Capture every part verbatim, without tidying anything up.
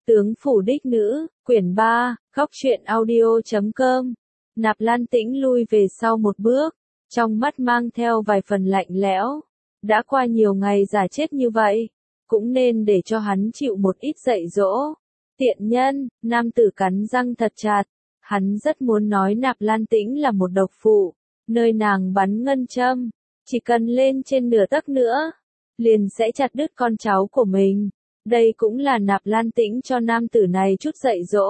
Tướng phủ đích nữ, quyển ba, góc truyện audio chấm com. Nạp Lan Tĩnh lui về sau một bước, trong mắt mang theo vài phần lạnh lẽo. Đã qua nhiều ngày giả chết như vậy, cũng nên để cho hắn chịu một ít dạy dỗ. Tiện nhân, nam tử cắn răng thật chặt, hắn rất muốn nói Nạp Lan Tĩnh là một độc phụ, nơi nàng bắn ngân châm, chỉ cần lên trên nửa tấc nữa, liền sẽ chặt đứt con cháu của mình. Đây cũng là Nạp Lan Tĩnh cho nam tử này chút dạy dỗ.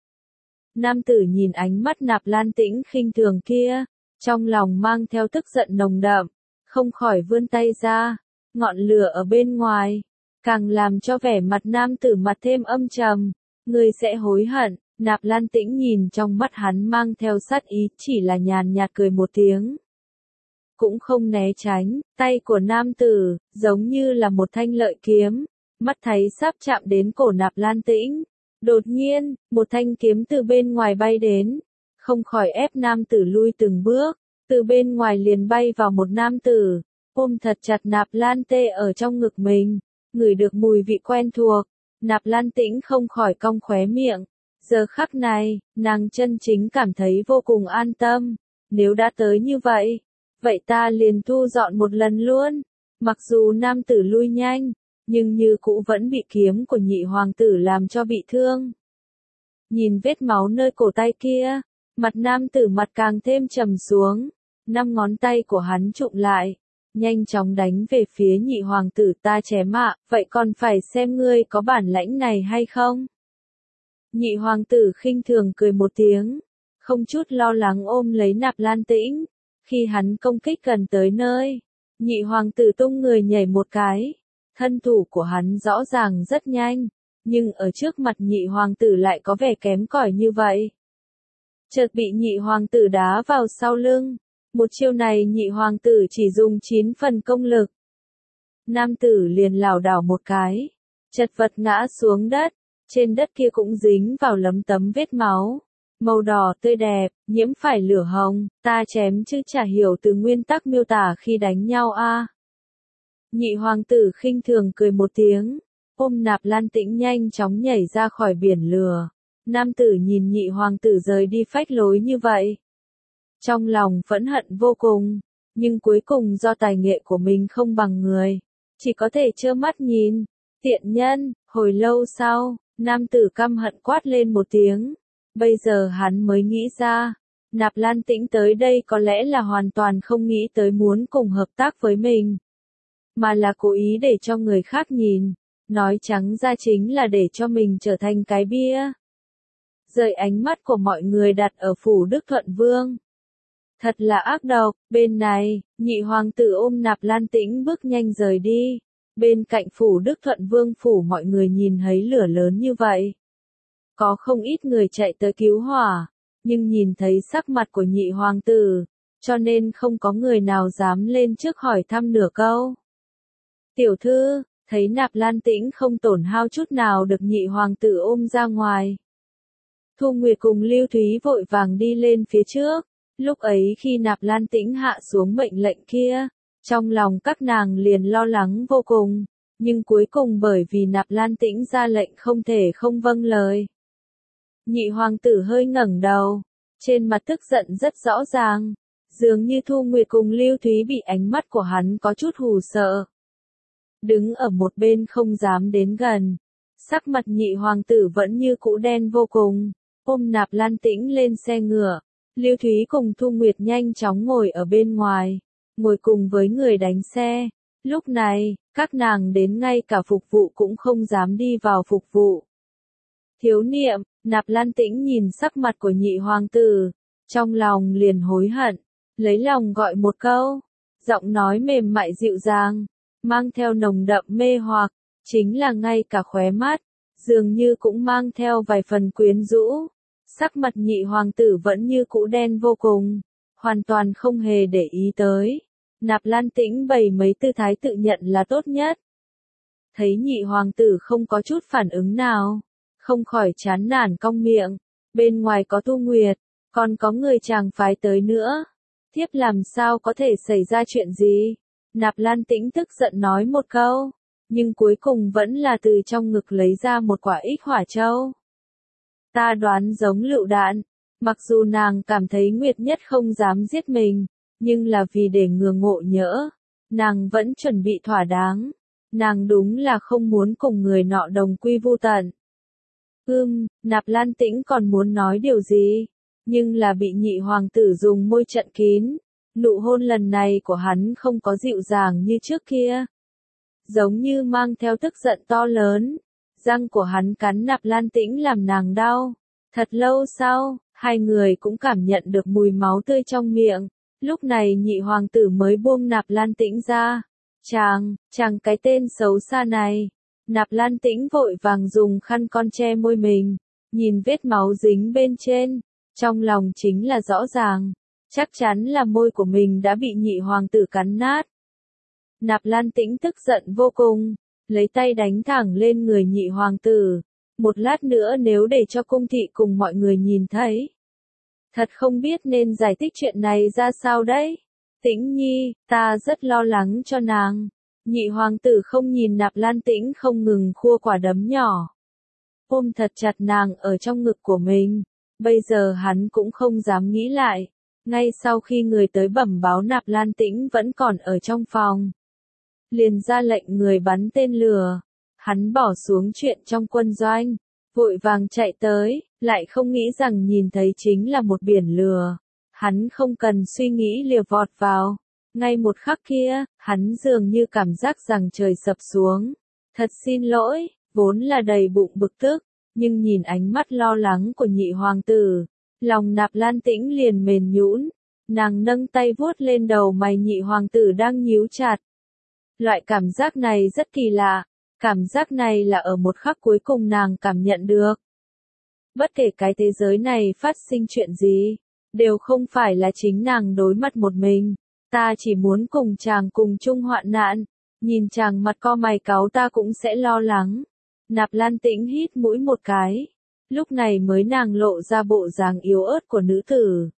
Nam tử nhìn ánh mắt Nạp Lan Tĩnh khinh thường kia, trong lòng mang theo tức giận nồng đậm, không khỏi vươn tay ra, ngọn lửa ở bên ngoài, càng làm cho vẻ mặt nam tử mặt thêm âm trầm. Ngươi sẽ hối hận. Nạp Lan Tĩnh nhìn trong mắt hắn mang theo sát ý, chỉ là nhàn nhạt cười một tiếng, cũng không né tránh. Tay của nam tử giống như là một thanh lợi kiếm, mắt thấy sắp chạm đến cổ Nạp Lan Tĩnh. Đột nhiên, một thanh kiếm từ bên ngoài bay đến, không khỏi ép nam tử lui từng bước. Từ bên ngoài liền bay vào một nam tử, ôm thật chặt Nạp Lan Tê ở trong ngực mình, ngửi được mùi vị quen thuộc. Nạp Lan Tĩnh không khỏi cong khóe miệng. Giờ khắc này, nàng chân chính cảm thấy vô cùng an tâm. Nếu đã tới như vậy, vậy ta liền thu dọn một lần luôn. Mặc dù nam tử lui nhanh, nhưng như cũ vẫn bị kiếm của nhị hoàng tử làm cho bị thương. Nhìn vết máu nơi cổ tay kia, mặt nam tử mặt càng thêm trầm xuống. Năm ngón tay của hắn trụm lại, nhanh chóng đánh về phía nhị hoàng tử. Ta chém ạ, vậy còn phải xem ngươi có bản lãnh này hay không. Nhị hoàng tử khinh thường cười một tiếng, không chút lo lắng ôm lấy Nạp Lan Tĩnh. Khi hắn công kích gần tới nơi, nhị hoàng tử tung người nhảy một cái. Thân thủ của hắn rõ ràng rất nhanh, nhưng ở trước mặt nhị hoàng tử lại có vẻ kém cỏi như vậy. Chợt bị nhị hoàng tử đá vào sau lưng. Một chiêu này nhị hoàng tử chỉ dùng chín phần công lực. Nam tử liền lảo đảo một cái, chật vật ngã xuống đất. Trên đất kia cũng dính vào lấm tấm vết máu, màu đỏ tươi đẹp, nhiễm phải lửa hồng. Ta chém chứ chả hiểu từ nguyên tắc miêu tả khi đánh nhau a. À. Nhị hoàng tử khinh thường cười một tiếng, ôm Nạp Lan Tĩnh nhanh chóng nhảy ra khỏi biển lửa. Nam tử nhìn nhị hoàng tử rời đi phách lối như vậy, trong lòng phẫn hận vô cùng, nhưng cuối cùng do tài nghệ của mình không bằng người, chỉ có thể trơ mắt nhìn. Tiện nhân. Hồi lâu sau, nam tử căm hận quát lên một tiếng. Bây giờ hắn mới nghĩ ra, Nạp Lan Tĩnh tới đây có lẽ là hoàn toàn không nghĩ tới muốn cùng hợp tác với mình, mà là cố ý để cho người khác nhìn, nói trắng ra chính là để cho mình trở thành cái bia. Rời ánh mắt của mọi người đặt ở phủ Đức Thuận Vương. Thật là ác độc. Bên này, nhị hoàng tử ôm Nạp Lan Tĩnh bước nhanh rời đi. Bên cạnh phủ Đức Thuận Vương phủ mọi người nhìn thấy lửa lớn như vậy, có không ít người chạy tới cứu hỏa, nhưng nhìn thấy sắc mặt của nhị hoàng tử, cho nên không có người nào dám lên trước hỏi thăm nửa câu. Tiểu thư, thấy Nạp Lan Tĩnh không tổn hao chút nào được nhị hoàng tử ôm ra ngoài. Thu Nguyệt cùng Lưu Thúy vội vàng đi lên phía trước. Lúc ấy khi Nạp Lan Tĩnh hạ xuống mệnh lệnh kia, trong lòng các nàng liền lo lắng vô cùng, nhưng cuối cùng bởi vì Nạp Lan Tĩnh ra lệnh không thể không vâng lời. Nhị hoàng tử hơi ngẩng đầu, trên mặt tức giận rất rõ ràng, dường như Thu Nguyệt cùng Lưu Thúy bị ánh mắt của hắn có chút hù sợ. Đứng ở một bên không dám đến gần, sắc mặt nhị hoàng tử vẫn như cũ đen vô cùng, ôm Nạp Lan Tĩnh lên xe ngựa. Lưu Thúy cùng Thu Nguyệt nhanh chóng ngồi ở bên ngoài, ngồi cùng với người đánh xe. Lúc này, các nàng đến ngay cả phục vụ cũng không dám đi vào phục vụ. Thiếu niệm. Nạp Lan Tĩnh nhìn sắc mặt của nhị hoàng tử, trong lòng liền hối hận, lấy lòng gọi một câu, giọng nói mềm mại dịu dàng, mang theo nồng đậm mê hoặc, chính là ngay cả khóe mắt, dường như cũng mang theo vài phần quyến rũ. Sắc mặt nhị hoàng tử vẫn như cũ đen vô cùng, hoàn toàn không hề để ý tới. Nạp Lan Tĩnh bày mấy tư thái tự nhận là tốt nhất. Thấy nhị hoàng tử không có chút phản ứng nào, không khỏi chán nản cong miệng. Bên ngoài có Thu Nguyệt, còn có người chàng phái tới nữa. Thiếp làm sao có thể xảy ra chuyện gì? Nạp Lan Tĩnh tức giận nói một câu. nhưng cuối cùng vẫn là từ trong ngực lấy ra một quả ích hỏa châu. Ta đoán giống lựu đạn, mặc dù nàng cảm thấy Nguyệt Nhất không dám giết mình, nhưng là vì để ngừa ngộ nhỡ, nàng vẫn chuẩn bị thỏa đáng. Nàng đúng là không muốn cùng người nọ đồng quy vu tận. Ưm, Nạp Lan Tĩnh còn muốn nói điều gì, nhưng là bị nhị hoàng tử dùng môi chặn kín. Nụ hôn lần này của hắn không có dịu dàng như trước kia, giống như mang theo tức giận to lớn. Răng của hắn cắn Nạp Lan Tĩnh làm nàng đau. Thật lâu sau, hai người cũng cảm nhận được mùi máu tươi trong miệng. Lúc này nhị hoàng tử mới buông Nạp Lan Tĩnh ra. Chàng, chàng cái tên xấu xa này. Nạp Lan Tĩnh vội vàng dùng khăn con che môi mình, nhìn vết máu dính bên trên, trong lòng chính là rõ ràng, chắc chắn là môi của mình đã bị nhị hoàng tử cắn nát. Nạp Lan Tĩnh tức giận vô cùng, lấy tay đánh thẳng lên người nhị hoàng tử. Một lát nữa nếu để cho cung thị cùng mọi người nhìn thấy, thật không biết nên giải thích chuyện này ra sao đấy. Tĩnh Nhi, ta rất lo lắng cho nàng. Nhị hoàng tử không nhìn Nạp Lan Tĩnh không ngừng khua quả đấm nhỏ, ôm thật chặt nàng ở trong ngực của mình. Bây giờ hắn cũng không dám nghĩ lại. Ngay sau khi người tới bẩm báo Nạp Lan Tĩnh vẫn còn ở trong phòng, liền ra lệnh người bắn tên lửa. Hắn bỏ xuống chuyện trong quân doanh, vội vàng chạy tới, lại không nghĩ rằng nhìn thấy chính là một biển lửa. Hắn không cần suy nghĩ liều vọt vào. Ngay một khắc kia, hắn dường như cảm giác rằng trời sập xuống. Thật xin lỗi, vốn là đầy bụng bực tức, nhưng nhìn ánh mắt lo lắng của nhị hoàng tử, lòng Nạp Lan Tĩnh liền mềm nhũn. Nàng nâng tay vuốt lên đầu mày nhị hoàng tử đang nhíu chặt. Loại cảm giác này rất kỳ lạ, cảm giác này là ở một khắc cuối cùng nàng cảm nhận được. Bất kể cái thế giới này phát sinh chuyện gì, đều không phải là chính nàng đối mặt một mình. Ta chỉ muốn cùng chàng cùng chung hoạn nạn, nhìn chàng mặt co mày cáu ta cũng sẽ lo lắng. Nạp Lan Tĩnh hít mũi một cái, lúc này mới nàng lộ ra bộ dáng yếu ớt của nữ tử.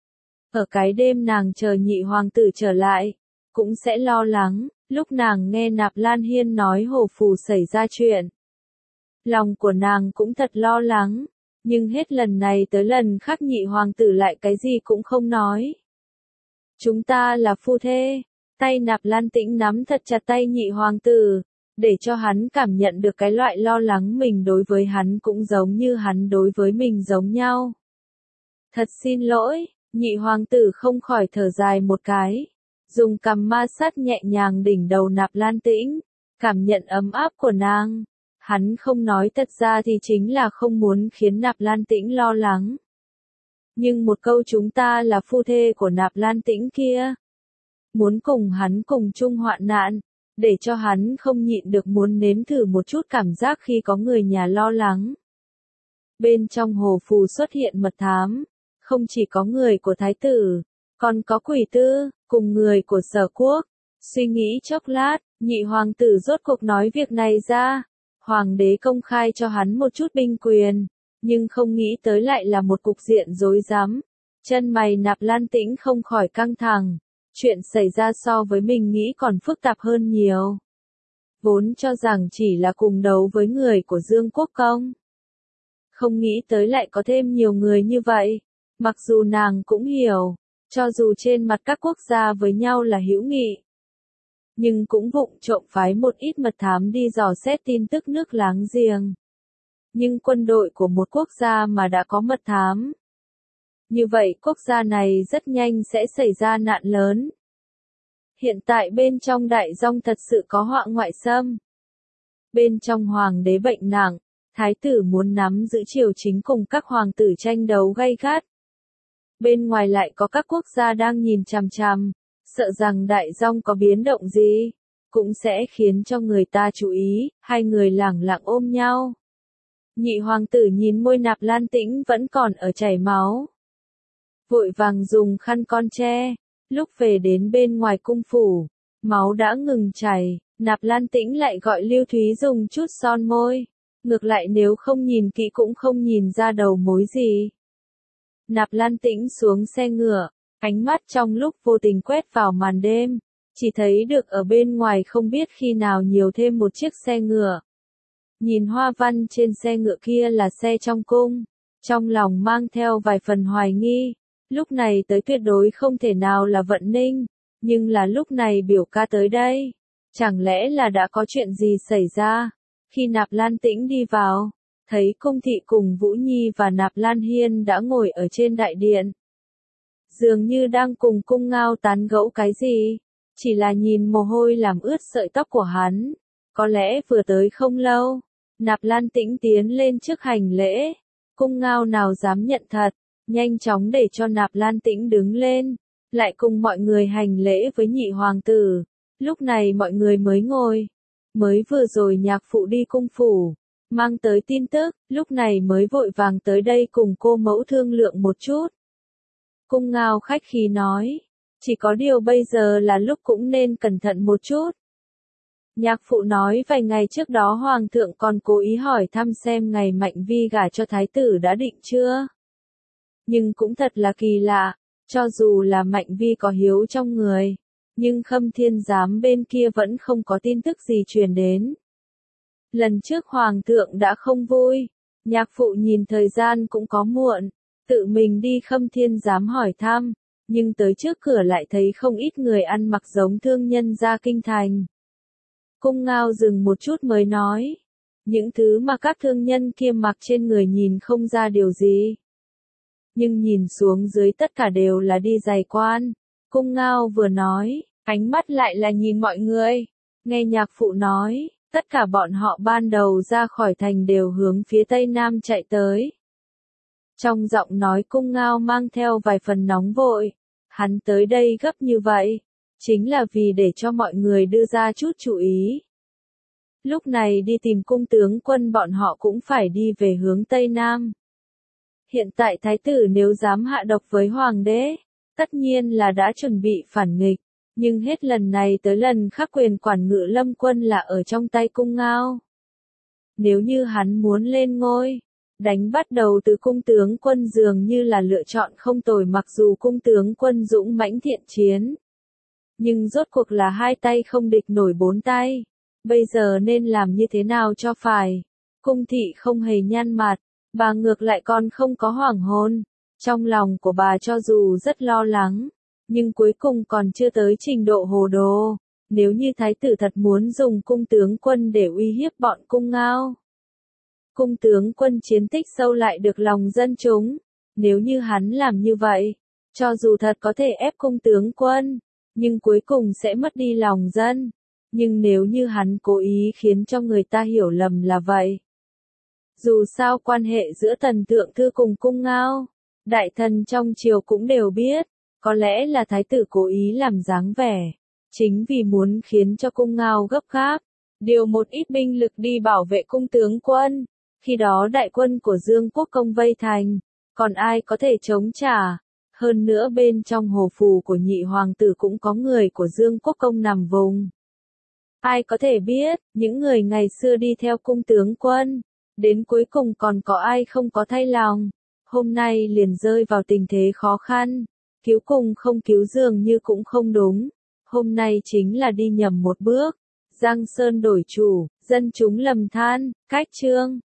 Ở cái đêm nàng chờ nhị hoàng tử trở lại, cũng sẽ lo lắng. Lúc nàng nghe Nạp Lan Hiên nói Hồ Phù xảy ra chuyện, lòng của nàng cũng thật lo lắng, nhưng hết lần này tới lần khác nhị hoàng tử lại cái gì cũng không nói. Chúng ta là phu thê. Tay Nạp Lan Tĩnh nắm thật chặt tay nhị hoàng tử, để cho hắn cảm nhận được cái loại lo lắng mình đối với hắn cũng giống như hắn đối với mình giống nhau. Thật xin lỗi, nhị hoàng tử không khỏi thở dài một cái, dùng cằm ma sát nhẹ nhàng đỉnh đầu Nạp Lan Tĩnh, cảm nhận ấm áp của nàng. Hắn không nói thật ra thì chính là không muốn khiến Nạp Lan Tĩnh lo lắng. Nhưng một câu chúng ta là phu thê của Nạp Lan Tĩnh kia, muốn cùng hắn cùng chung hoạn nạn, để cho hắn không nhịn được muốn nếm thử một chút cảm giác khi có người nhà lo lắng. Bên trong Hồ Phù xuất hiện mật thám, không chỉ có người của Thái tử, còn có Quỷ Tư, cùng người của Sở Quốc. Suy nghĩ chốc lát, nhị hoàng tử rốt cuộc nói việc này ra. Hoàng đế công khai cho hắn một chút binh quyền, nhưng không nghĩ tới lại là một cục diện rối rắm. Chân mày Nạp Lan Tĩnh không khỏi căng thẳng, chuyện xảy ra so với mình nghĩ còn phức tạp hơn nhiều. Vốn cho rằng chỉ là cùng đấu với người của Dương Quốc Công, không nghĩ tới lại có thêm nhiều người như vậy. Mặc dù nàng cũng hiểu, cho dù trên mặt các quốc gia với nhau là hữu nghị, nhưng cũng vụng trộm phái một ít mật thám đi dò xét tin tức nước láng giềng. Nhưng quân đội của một quốc gia mà đã có mật thám, như vậy quốc gia này rất nhanh sẽ xảy ra nạn lớn. Hiện tại bên trong Đại Dong thật sự có họa ngoại xâm. Bên trong hoàng đế bệnh nặng, thái tử muốn nắm giữ triều chính cùng các hoàng tử tranh đấu gay gắt. Bên ngoài lại có các quốc gia đang nhìn chằm chằm, sợ rằng Đại Dong có biến động gì, cũng sẽ khiến cho người ta chú ý. Hai người lẳng lặng ôm nhau. Nhị hoàng tử nhìn môi Nạp Lan Tĩnh vẫn còn ở chảy máu, vội vàng dùng khăn con che. Lúc về đến bên ngoài cung phủ, máu đã ngừng chảy. Nạp Lan Tĩnh lại gọi Lưu Thúy dùng chút son môi. Ngược lại nếu không nhìn kỹ cũng không nhìn ra đầu mối gì. Nạp Lan Tĩnh xuống xe ngựa, ánh mắt trong lúc vô tình quét vào màn đêm. chỉ thấy được ở bên ngoài không biết khi nào nhiều thêm một chiếc xe ngựa. Nhìn hoa văn trên xe ngựa kia là xe trong cung, trong lòng mang theo vài phần hoài nghi, lúc này tới tuyệt đối không thể nào là Vận Ninh, nhưng là lúc này biểu ca tới đây, chẳng lẽ là đã có chuyện gì xảy ra? Khi Nạp Lan Tĩnh đi vào, thấy Cung Thị cùng Vũ Nhi và Nạp Lan Hiên đã ngồi ở trên đại điện. Dường như đang cùng Cung Ngao tán gẫu cái gì, chỉ là nhìn mồ hôi làm ướt sợi tóc của hắn, có lẽ vừa tới không lâu. Nạp Lan Tĩnh tiến lên trước hành lễ, Cung Ngao nào dám nhận thật, nhanh chóng để cho Nạp Lan Tĩnh đứng lên, lại cùng mọi người hành lễ với nhị hoàng tử. Lúc này mọi người mới ngồi, mới vừa rồi nhạc phụ đi cung phủ, mang tới tin tức, lúc này mới vội vàng tới đây cùng cô mẫu thương lượng một chút. Cung Ngao khách khí nói, chỉ có điều bây giờ là lúc cũng nên cẩn thận một chút. Nhạc phụ nói vài ngày trước đó hoàng thượng còn cố ý hỏi thăm xem ngày Mạnh Vi gả cho thái tử đã định chưa. Nhưng cũng thật là kỳ lạ, cho dù là Mạnh Vi có hiếu trong người, nhưng Khâm Thiên Giám bên kia vẫn không có tin tức gì truyền đến. Lần trước hoàng thượng đã không vui, nhạc phụ nhìn thời gian cũng có muộn, tự mình đi Khâm Thiên Giám hỏi thăm, nhưng tới trước cửa lại thấy không ít người ăn mặc giống thương nhân ra kinh thành. Cung Ngao dừng một chút mới nói, những thứ mà các thương nhân kia mặc trên người nhìn không ra điều gì. Nhưng nhìn xuống dưới tất cả đều là đi giày quan. Cung Ngao vừa nói, ánh mắt lại là nhìn mọi người. Nghe nhạc phụ nói, tất cả bọn họ ban đầu ra khỏi thành đều hướng phía tây nam chạy tới. Trong giọng nói Cung Ngao mang theo vài phần nóng vội. Hắn tới đây gấp như vậy, chính là vì để cho mọi người đưa ra chút chú ý. Lúc này đi tìm cung tướng quân bọn họ cũng phải đi về hướng tây nam. Hiện tại thái tử nếu dám hạ độc với hoàng đế, tất nhiên là đã chuẩn bị phản nghịch, nhưng hết lần này tới lần khác quyền quản ngự lâm quân là ở trong tay Cung Ngao. Nếu như hắn muốn lên ngôi, đánh bắt đầu từ cung tướng quân dường như là lựa chọn không tồi, mặc dù cung tướng quân dũng mãnh thiện chiến. Nhưng rốt cuộc là hai tay không địch nổi bốn tay, bây giờ nên làm như thế nào cho phải. Cung thị không hề nhăn mặt, bà ngược lại còn không có hoảng hồn. Trong lòng của bà cho dù rất lo lắng, nhưng cuối cùng còn chưa tới trình độ hồ đồ. Nếu như thái tử thật muốn dùng cung tướng quân để uy hiếp bọn Cung Ngao, cung tướng quân chiến tích sâu lại được lòng dân chúng. Nếu như hắn làm như vậy, cho dù thật có thể ép cung tướng quân, nhưng cuối cùng sẽ mất đi lòng dân. Nhưng nếu như hắn cố ý khiến cho người ta hiểu lầm là vậy. Dù sao quan hệ giữa Tần Thượng Thư cùng Cung Ngao, đại thần trong triều cũng đều biết, có lẽ là thái tử cố ý làm dáng vẻ, chính vì muốn khiến cho Cung Ngao gấp gáp, điều một ít binh lực đi bảo vệ cung tướng quân. Khi đó đại quân của Dương Quốc Công vây thành, còn ai có thể chống trả? Hơn nữa bên trong hồ phù của nhị hoàng tử cũng có người của Dương Quốc Công nằm vùng. Ai có thể biết, những người ngày xưa đi theo cung tướng quân, đến cuối cùng còn có ai không có thay lòng, hôm nay liền rơi vào tình thế khó khăn, cứu cùng không cứu dường như cũng không đúng, hôm nay chính là đi nhầm một bước, Giang Sơn đổi chủ, dân chúng lầm than, cách chương.